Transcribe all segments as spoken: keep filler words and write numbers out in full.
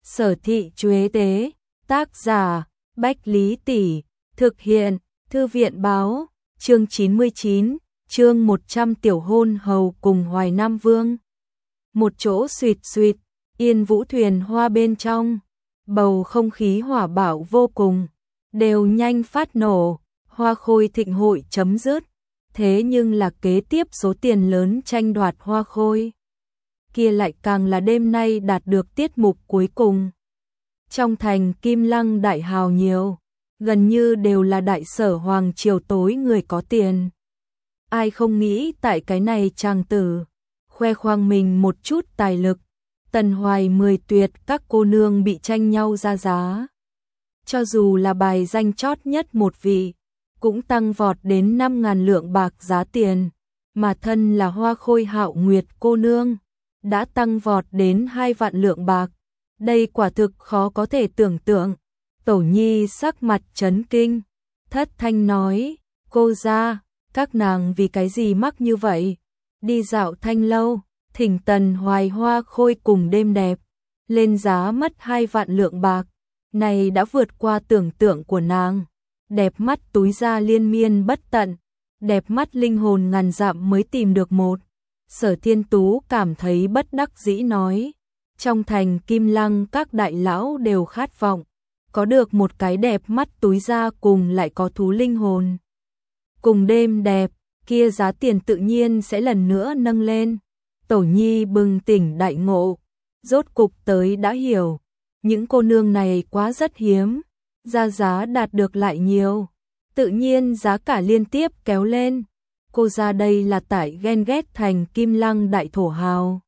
Sở thị Chuế Tế, tác giả, Bách Lý Tỷ, thực hiện, Thư viện báo, chương chín mươi chín, chương một trăm Tiểu hôn hầu cùng Hoài Nam Vương. Một chỗ suỵt suỵt, Yên Vũ thuyền hoa bên trong, bầu không khí hỏa bạo vô cùng, đều nhanh phát nổ, Hoa Khôi thịnh hội chấm dứt, thế nhưng là kế tiếp số tiền lớn tranh đoạt Hoa Khôi kia lại càng là đêm nay đạt được tiết mục cuối cùng. Trong thành Kim Lăng đại hào nhiều, gần như đều là đại sở hoàng triều tối người có tiền. Ai không nghĩ tại cái này chàng tử, khoe khoang mình một chút tài lực, tần hoài mười tuyệt các cô nương bị tranh nhau ra giá. Cho dù là bài danh chót nhất một vị, cũng tăng vọt đến năm ngàn lượng bạc giá tiền, mà thân là Hoa Khôi Hạo Nguyệt cô nương, đã tăng vọt đến hai vạn lượng bạc. Đây quả thực khó có thể tưởng tượng. Tổ Nhi sắc mặt chấn kinh, thất thanh nói, cô gia, các nàng vì cái gì mắc như vậy? Đi dạo thanh lâu, thỉnh tần hoài Hoa Khôi cùng đêm đẹp, lên giá mất hai vạn lượng bạc, này đã vượt qua tưởng tượng của nàng. Đẹp mắt túi ra liên miên bất tận, đẹp mắt linh hồn ngàn dặm mới tìm được một. Sở Thiên Tú cảm thấy bất đắc dĩ nói, trong thành Kim Lăng các đại lão đều khát vọng, có được một cái đẹp mắt túi ra cùng lại có thú linh hồn. Cùng đêm đẹp, kia giá tiền tự nhiên sẽ lần nữa nâng lên. Tổ Nhi bừng tỉnh đại ngộ, rốt cục tới đã hiểu, những cô nương này quá rất hiếm, ra giá đạt được lại nhiều, tự nhiên giá cả liên tiếp kéo lên. Cô ra đây là tại ghen ghét thành Kim Lăng đại thổ hào.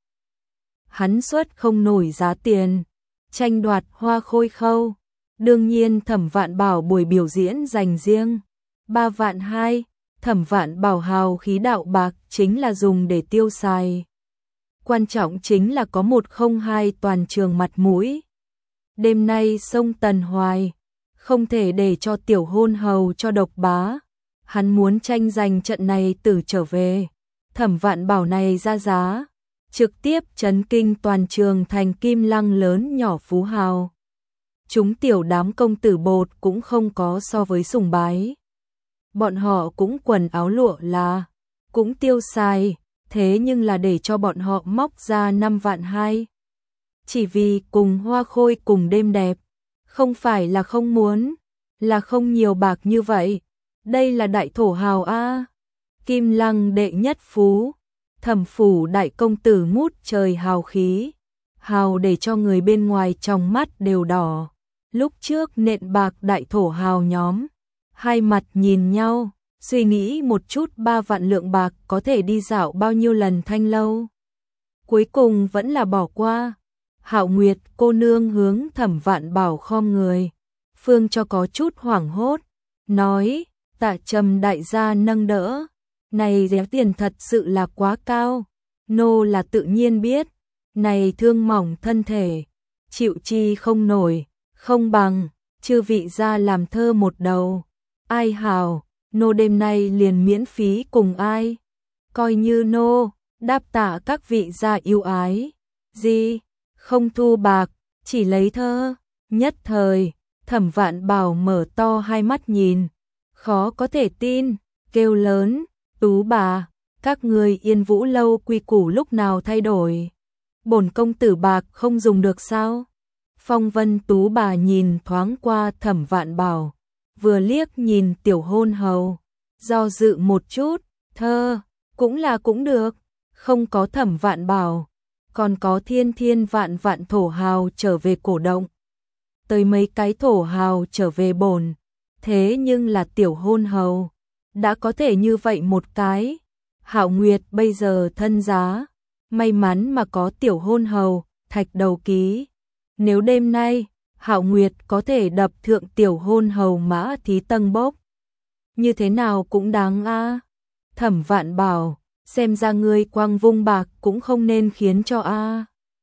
Hắn xuất không nổi giá tiền, tranh đoạt Hoa Khôi khâu. Đương nhiên Thẩm Vạn Bảo buổi biểu diễn dành riêng ba vạn hai, Thẩm Vạn Bảo hào khí đạo bạc chính là dùng để tiêu xài. Quan trọng chính là có một không hai toàn trường mặt mũi. Đêm nay sông Tần Hoài, không thể để cho tiểu hôn hầu cho độc bá. Hắn muốn tranh giành trận này tử trở về. Thẩm Vạn Bảo này ra giá, trực tiếp chấn kinh toàn trường thành Kim Lăng lớn nhỏ phú hào. Chúng tiểu đám công tử bột cũng không có so với sùng bái. Bọn họ cũng quần áo lụa là, cũng tiêu xài, thế nhưng là để cho bọn họ móc ra năm vạn hai. Chỉ vì cùng Hoa Khôi cùng đêm đẹp, không phải là không muốn, là không nhiều bạc như vậy. Đây là đại thổ hào a, Kim Lăng đệ nhất phú, Thẩm phủ đại công tử ngút trời hào khí, hào để cho người bên ngoài trong mắt đều đỏ. Lúc trước nện bạc đại thổ hào nhóm, hai mặt nhìn nhau, suy nghĩ một chút ba vạn lượng bạc có thể đi dạo bao nhiêu lần thanh lâu. Cuối cùng vẫn là bỏ qua. Hạo Nguyệt cô nương hướng Thẩm Vạn Bảo khom người, phương cho có chút hoảng hốt, nói, tạ trầm đại gia nâng đỡ, này giá tiền thật sự là quá cao, nô là tự nhiên biết, này thương mỏng thân thể, chịu chi không nổi, không bằng, chư vị gia làm thơ một đầu, ai hào, nô đêm nay liền miễn phí cùng ai, coi như nô, đáp tạ các vị gia yêu ái, gì, không thu bạc, chỉ lấy thơ. Nhất thời, Thẩm Vạn Bảo mở to hai mắt nhìn, khó có thể tin, kêu lớn, Tú bà, các người Yên Vũ lâu quy củ lúc nào thay đổi? Bổn công tử bạc không dùng được sao? Phong Vân Tú bà nhìn thoáng qua Thẩm Vạn Bảo, vừa liếc nhìn tiểu hôn hầu, do dự một chút, thơ, cũng là cũng được, không có Thẩm Vạn Bảo, còn có thiên thiên vạn vạn thổ hào trở về cổ động. Tới mấy cái thổ hào trở về bổn, thế nhưng là tiểu hôn hầu, đã có thể như vậy một cái. Hạo Nguyệt bây giờ thân giá, may mắn mà có tiểu hôn hầu, thạch đầu ký. Nếu đêm nay, Hạo Nguyệt có thể đập thượng tiểu hôn hầu mã thí tâng bốc, như thế nào cũng đáng a. Thẩm Vạn Bảo, xem ra ngươi quang vung bạc cũng không nên khiến cho a.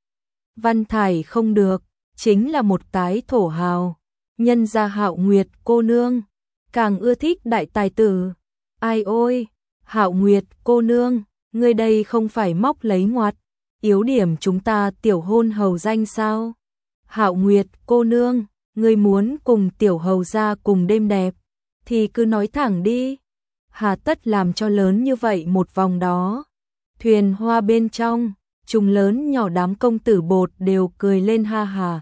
Văn Thải không được, chính là một cái thổ hào, nhân gia Hạo Nguyệt cô nương, càng ưa thích đại tài tử. Ai ôi, Hạo Nguyệt cô nương, ngươi đây không phải móc lấy ngoặt, yếu điểm chúng ta tiểu hôn hầu danh sao? Hạo Nguyệt cô nương, ngươi muốn cùng tiểu hầu gia cùng đêm đẹp, thì cứ nói thẳng đi. Hà tất làm cho lớn như vậy một vòng đó. Thuyền hoa bên trong, trùng lớn nhỏ đám công tử bột đều cười lên ha hà.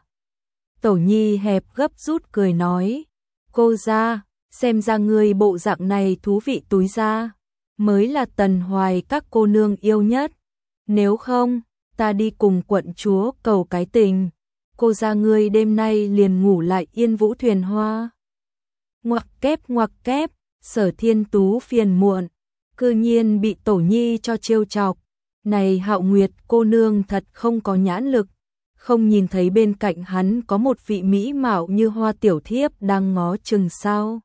Tổ Nhi hẹp gấp rút cười nói, cô gia, xem ra người bộ dạng này thú vị túi ra, mới là Tần Hoài các cô nương yêu nhất. Nếu không, ta đi cùng quận chúa cầu cái tình, cô gia ngươi đêm nay liền ngủ lại Yên Vũ thuyền hoa. Ngoặc kép ngoặc kép, Sở Thiên Tú phiền muộn, cư nhiên bị Tổ Nhi cho trêu chọc. Này Hạo Nguyệt cô nương thật không có nhãn lực, không nhìn thấy bên cạnh hắn có một vị mỹ mạo như hoa tiểu thiếp đang ngó chừng sao.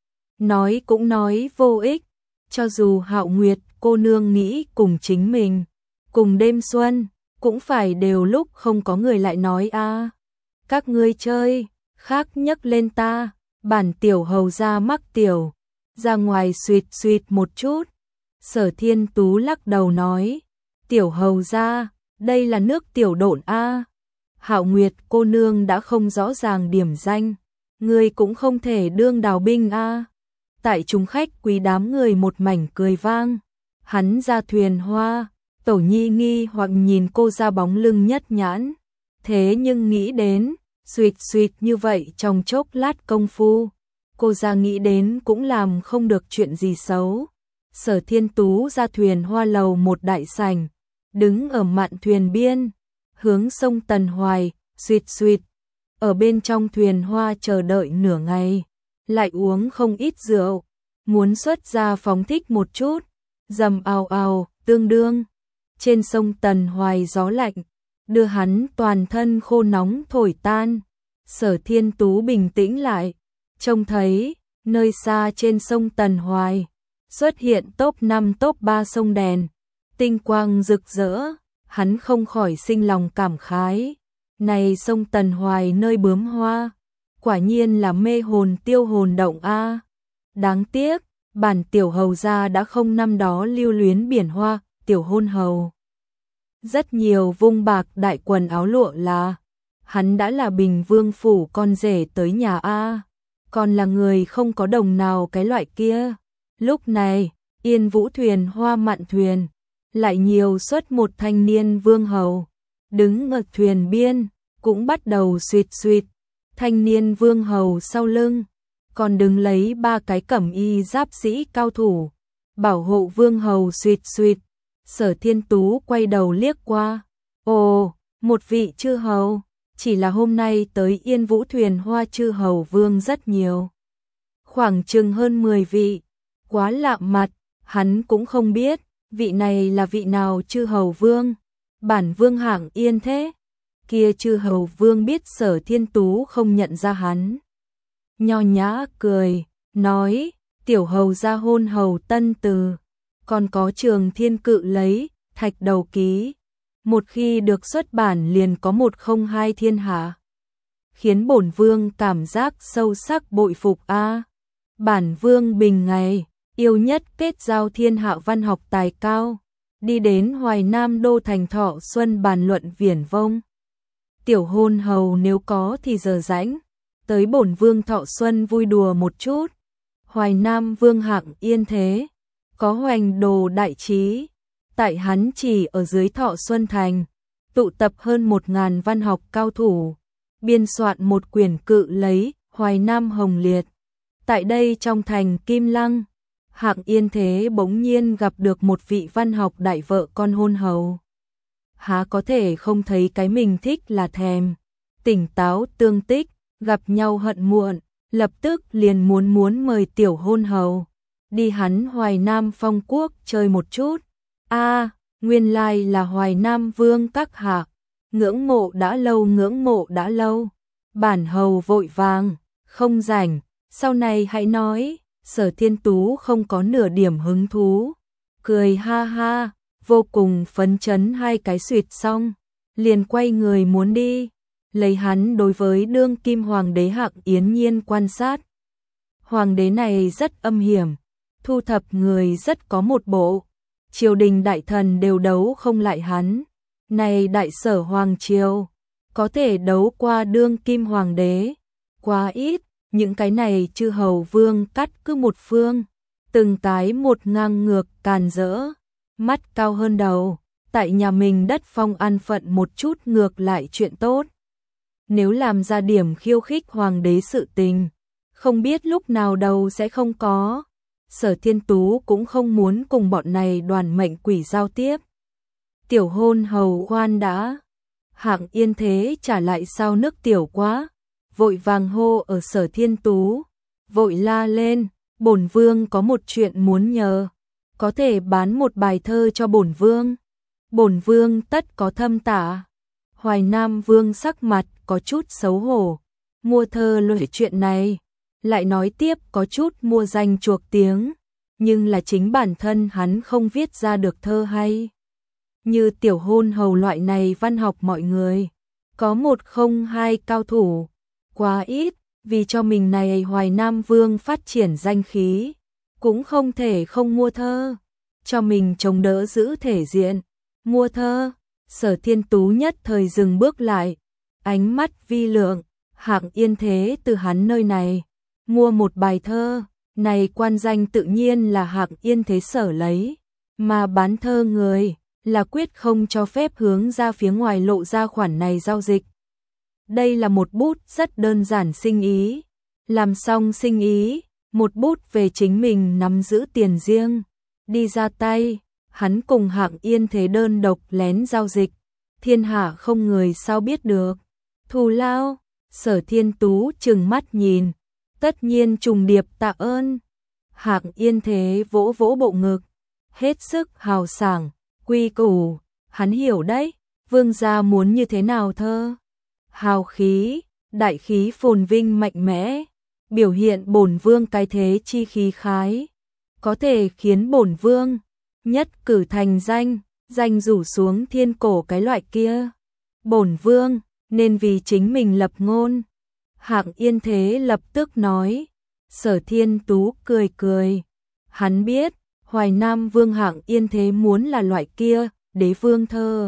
Nói cũng nói vô ích, cho dù Hạo Nguyệt cô nương nghĩ cùng chính mình, cùng đêm xuân, cũng phải đều lúc không có người lại nói a các ngươi chơi, khác nhấc lên ta, bản tiểu hầu ra mắc tiểu, ra ngoài suýt suýt một chút. Sở Thiên Tú lắc đầu nói, tiểu hầu ra, đây là nước tiểu độn a. Hạo Nguyệt cô nương đã không rõ ràng điểm danh, người cũng không thể đương đào binh a. Tại chúng khách quý đám người một mảnh cười vang, hắn ra thuyền hoa, Tổ Nhi nghi hoặc nhìn cô ra bóng lưng nhất nhãn, thế nhưng nghĩ đến, suýt suýt như vậy trong chốc lát công phu, cô ra nghĩ đến cũng làm không được chuyện gì xấu. Sở Thiên Tú ra thuyền hoa lầu một đại sảnh, đứng ở mạn thuyền biên, hướng sông Tần Hoài, suýt suýt, ở bên trong thuyền hoa chờ đợi nửa ngày, lại uống không ít rượu, muốn xuất ra phóng thích một chút, dầm ào ào, tương đương. Trên sông Tần Hoài gió lạnh, đưa hắn toàn thân khô nóng thổi tan. Sở Thiên Tú bình tĩnh lại, trông thấy, nơi xa trên sông Tần Hoài, xuất hiện top năm top ba sông đèn, tinh quang rực rỡ, hắn không khỏi sinh lòng cảm khái. Này sông Tần Hoài nơi bướm hoa, quả nhiên là mê hồn tiêu hồn động a. Đáng tiếc, bản tiểu hầu gia đã không năm đó lưu luyến biển hoa, tiểu hôn hầu. Rất nhiều vung bạc đại quần áo lụa là, hắn đã là Bình Vương phủ con rể tới nhà a, còn là người không có đồng nào cái loại kia. Lúc này, Yên Vũ thuyền hoa mạn thuyền, lại nhiều xuất một thanh niên vương hầu, đứng ở thuyền biên, cũng bắt đầu suýt suýt. Thanh niên vương hầu sau lưng, còn đứng lấy ba cái cẩm y giáp sĩ cao thủ, bảo hộ vương hầu suýt suýt. Sở Thiên Tú quay đầu liếc qua, ồ, một vị chư hầu, chỉ là hôm nay tới Yên Vũ thuyền hoa chư hầu vương rất nhiều, khoảng chừng hơn mười vị, quá lạ mặt, hắn cũng không biết, vị này là vị nào chư hầu vương, bản vương hạng yên thế. Kia chư hầu vương biết Sở Thiên Tú không nhận ra hắn, nho nhã cười, nói, tiểu hầu gia hôn hầu tân từ, còn có Trường Thiên Cự lấy, thạch đầu ký, một khi được xuất bản liền có một không hai thiên hạ, khiến bổn vương cảm giác sâu sắc bội phục a. Bản vương bình ngày, yêu nhất kết giao thiên hạ văn học tài cao, đi đến Hoài Nam đô thành Thọ Xuân bàn luận viển vông. Tiểu hôn hầu nếu có thì giờ rảnh, tới bổn vương Thọ Xuân vui đùa một chút. Hoài Nam vương hạng yên thế, có hoành đồ đại trí, tại hắn chỉ ở dưới Thọ Xuân thành, tụ tập hơn một ngàn văn học cao thủ, biên soạn một quyển cự lấy, Hoài Nam hồng liệt. Tại đây trong thành Kim Lăng, hạng yên thế bỗng nhiên gặp được một vị văn học đại vợ con hôn hầu. Há có thể không thấy cái mình thích là thèm, tỉnh táo tương tích, gặp nhau hận muộn, lập tức liền muốn muốn mời tiểu hôn hầu đi hắn Hoài Nam phong quốc chơi một chút. A, à, nguyên lai là Hoài Nam vương các hạ, ngưỡng mộ đã lâu ngưỡng mộ đã lâu. Bản hầu vội vàng, không rảnh, sau này hãy nói. Sở Thiên Tú không có nửa điểm hứng thú, cười ha ha, vô cùng phấn chấn hai cái suyệt xong, liền quay người muốn đi, lấy hắn đối với đương kim hoàng đế hạng yên nhiên quan sát. Hoàng đế này rất âm hiểm, thu thập người rất có một bộ, triều đình đại thần đều đấu không lại hắn. Này đại sở hoàng triều, có thể đấu qua đương kim hoàng đế. Quá ít, những cái này chư hầu vương cắt cứ một phương, từng tái một ngang ngược càn rỡ, mắt cao hơn đầu, tại nhà mình đất phong an phận một chút ngược lại chuyện tốt. Nếu làm ra điểm khiêu khích hoàng đế sự tình, không biết lúc nào đầu sẽ không có. Sở Thiên Tú cũng không muốn cùng bọn này đoàn mệnh quỷ giao tiếp. Tiểu hôn hầu khoan đã. Hạng Yên Thế trả lại sao nước tiểu quá, vội vàng hô ở Sở Thiên Tú, vội la lên, bổn vương có một chuyện muốn nhờ, có thể bán một bài thơ cho bổn vương. Bổn vương tất có thâm tả. Hoài Nam Vương sắc mặt có chút xấu hổ, mua thơ loại chuyện này, lại nói tiếp có chút mua danh chuộc tiếng, nhưng là chính bản thân hắn không viết ra được thơ hay. Như tiểu hôn hầu loại này văn học mọi người, có một không hai cao thủ, quá ít, vì cho mình này Hoài Nam Vương phát triển danh khí, cũng không thể không mua thơ, cho mình chống đỡ giữ thể diện, mua thơ. Sở Thiên Tú nhất thời dừng bước lại, ánh mắt vi lượng, Hạng Yên Thế từ hắn nơi này mua một bài thơ, này quan danh tự nhiên là Hạng Yên Thế sở lấy, mà bán thơ người là quyết không cho phép hướng ra phía ngoài lộ ra khoản này giao dịch. Đây là một bút rất đơn giản sinh ý, làm xong sinh ý, một bút về chính mình nắm giữ tiền riêng, đi ra tay. Hắn cùng Hạng Yên Thế đơn độc lén giao dịch, thiên hạ không người sao biết được. Thù lao, Sở Thiên Tú trừng mắt nhìn, tất nhiên trùng điệp tạ ơn. Hạng Yên Thế vỗ vỗ bộ ngực, hết sức hào sảng, quy củ, hắn hiểu đấy, vương gia muốn như thế nào thơ. Hào khí, đại khí phồn vinh mạnh mẽ, biểu hiện bổn vương cái thế chi khí khái, có thể khiến bổn vương nhất cử thành danh, danh rủ xuống thiên cổ cái loại kia. Bổn vương nên vì chính mình lập ngôn. Hạng Yên Thế lập tức nói. Sở Thiên Tú cười cười, hắn biết Hoài Nam Vương Hạng Yên Thế muốn là loại kia đế vương thơ,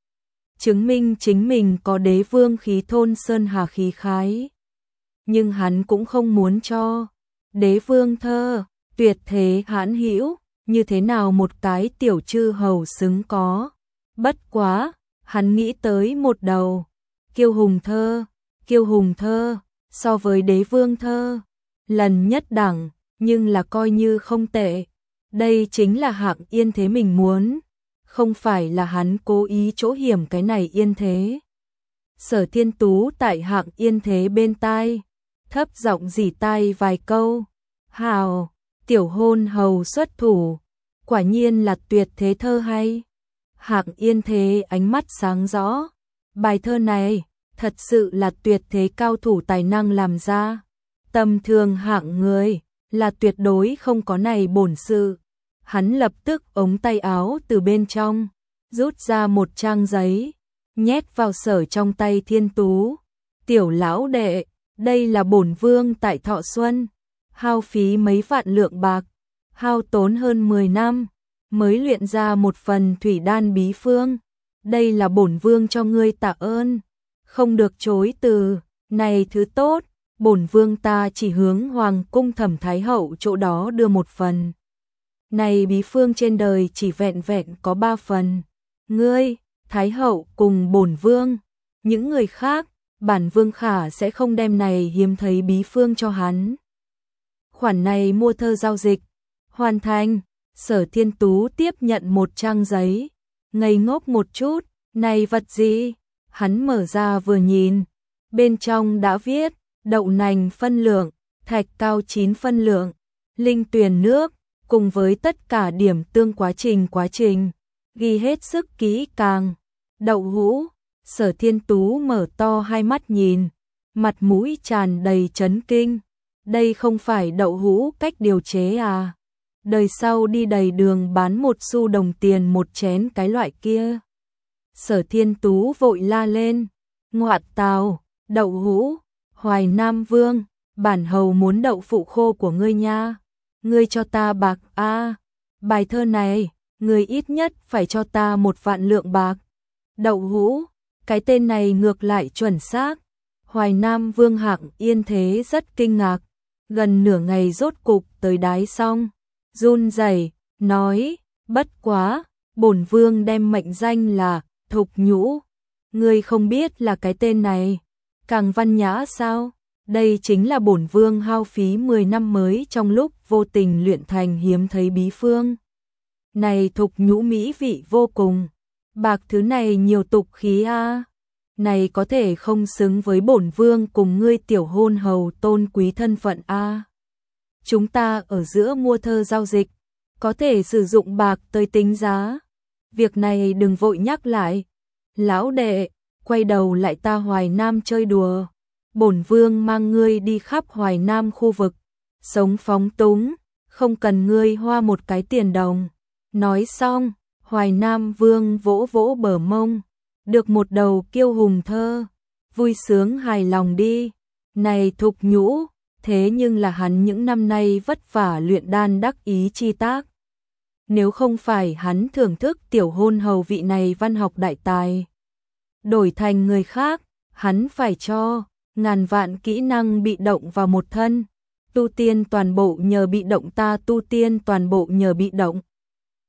chứng minh chính mình có đế vương khí thôn sơn hà khí khái, nhưng hắn cũng không muốn cho đế vương thơ tuyệt thế hãn hữu, như thế nào một cái tiểu chư hầu xứng có. Bất quá, hắn nghĩ tới một đầu, kiêu hùng thơ, kiêu hùng thơ, so với đế vương thơ, lần nhất đẳng, nhưng là coi như không tệ. Đây chính là Hạng Yên Thế mình muốn, không phải là hắn cố ý chỗ hiểm cái này Yên Thế. Sở Thiên Tú tại Hạng Yên Thế bên tai, thấp giọng rỉ tai vài câu, hào, tiểu hôn hầu xuất thủ, quả nhiên là tuyệt thế thơ hay. Hạng Yên Thế ánh mắt sáng rõ, bài thơ này thật sự là tuyệt thế cao thủ tài năng làm ra, tầm thường hạng người là tuyệt đối không có này bổn sự. Hắn lập tức ống tay áo từ bên trong rút ra một trang giấy, nhét vào Sở trong tay Thiên Tú. Tiểu lão đệ, đây là bổn vương tại Thọ Xuân hao phí mấy vạn lượng bạc, hao tốn hơn mười năm mới luyện ra một phần thủy đan bí phương, đây là bổn vương cho ngươi tạ ơn, không được chối từ. Này thứ tốt, bổn vương ta chỉ hướng hoàng cung Thẩm Thái hậu chỗ đó đưa một phần. Này bí phương trên đời chỉ vẹn vẹn có ba phần, ngươi, Thái hậu cùng bổn vương, những người khác, bản vương khả sẽ không đem này hiếm thấy bí phương cho hắn. Khoản này mua thơ giao dịch hoàn thành. Sở Thiên Tú tiếp nhận một trang giấy, ngây ngốc một chút, này vật gì? Hắn mở ra vừa nhìn, bên trong đã viết đậu nành phân lượng, thạch cao chín phân lượng, linh tuyền nước, cùng với tất cả điểm tương quá trình quá trình, ghi hết sức kỹ càng. Đậu hũ, Sở Thiên Tú mở to hai mắt nhìn, mặt mũi tràn đầy chấn kinh, đây không phải đậu hũ cách điều chế à? Đời sau đi đầy đường bán một xu đồng tiền một chén cái loại kia. Sở Thiên Tú vội la lên, ngoạ tào, đậu hũ, Hoài Nam Vương, bản hầu muốn đậu phụ khô của ngươi nha, ngươi cho ta bạc a, à, bài thơ này, ngươi ít nhất phải cho ta một vạn lượng bạc. Đậu hũ, Cái tên này ngược lại chuẩn xác. Hoài Nam Vương Hạng Yên thế rất kinh ngạc, gần nửa ngày rốt cục tới đái xong, run rẩy nói, bất quá, bổn vương đem mệnh danh là Thục Nhũ, ngươi không biết là cái tên này càng văn nhã sao? Đây chính là bổn vương hao phí mười năm mới trong lúc vô tình luyện thành hiếm thấy bí phương. Này Thục Nhũ mỹ vị vô cùng, bạc thứ này nhiều tục khí a. À. Này có thể không xứng với bổn vương cùng ngươi tiểu hôn hầu tôn quý thân phận a. À. Chúng ta ở giữa mua thơ giao dịch, có thể sử dụng bạc tới tính giá. Việc này đừng vội nhắc lại. Lão đệ, quay đầu lại ta Hoài Nam chơi đùa. Bổn vương mang ngươi đi khắp Hoài Nam khu vực, sống phóng túng, không cần ngươi hoa một cái tiền đồng. Nói xong, Hoài Nam Vương vỗ vỗ bờ mông, được một đầu kiêu hùng thơ, vui sướng hài lòng đi. Này Thục Nhũ, thế nhưng là hắn những năm nay vất vả luyện đan đắc ý chi tác. Nếu không phải hắn thưởng thức tiểu hôn hầu vị này văn học đại tài, đổi thành người khác, hắn phải cho ngàn vạn kỹ năng bị động vào một thân. Tu tiên toàn bộ nhờ bị động, ta tu tiên toàn bộ nhờ bị động.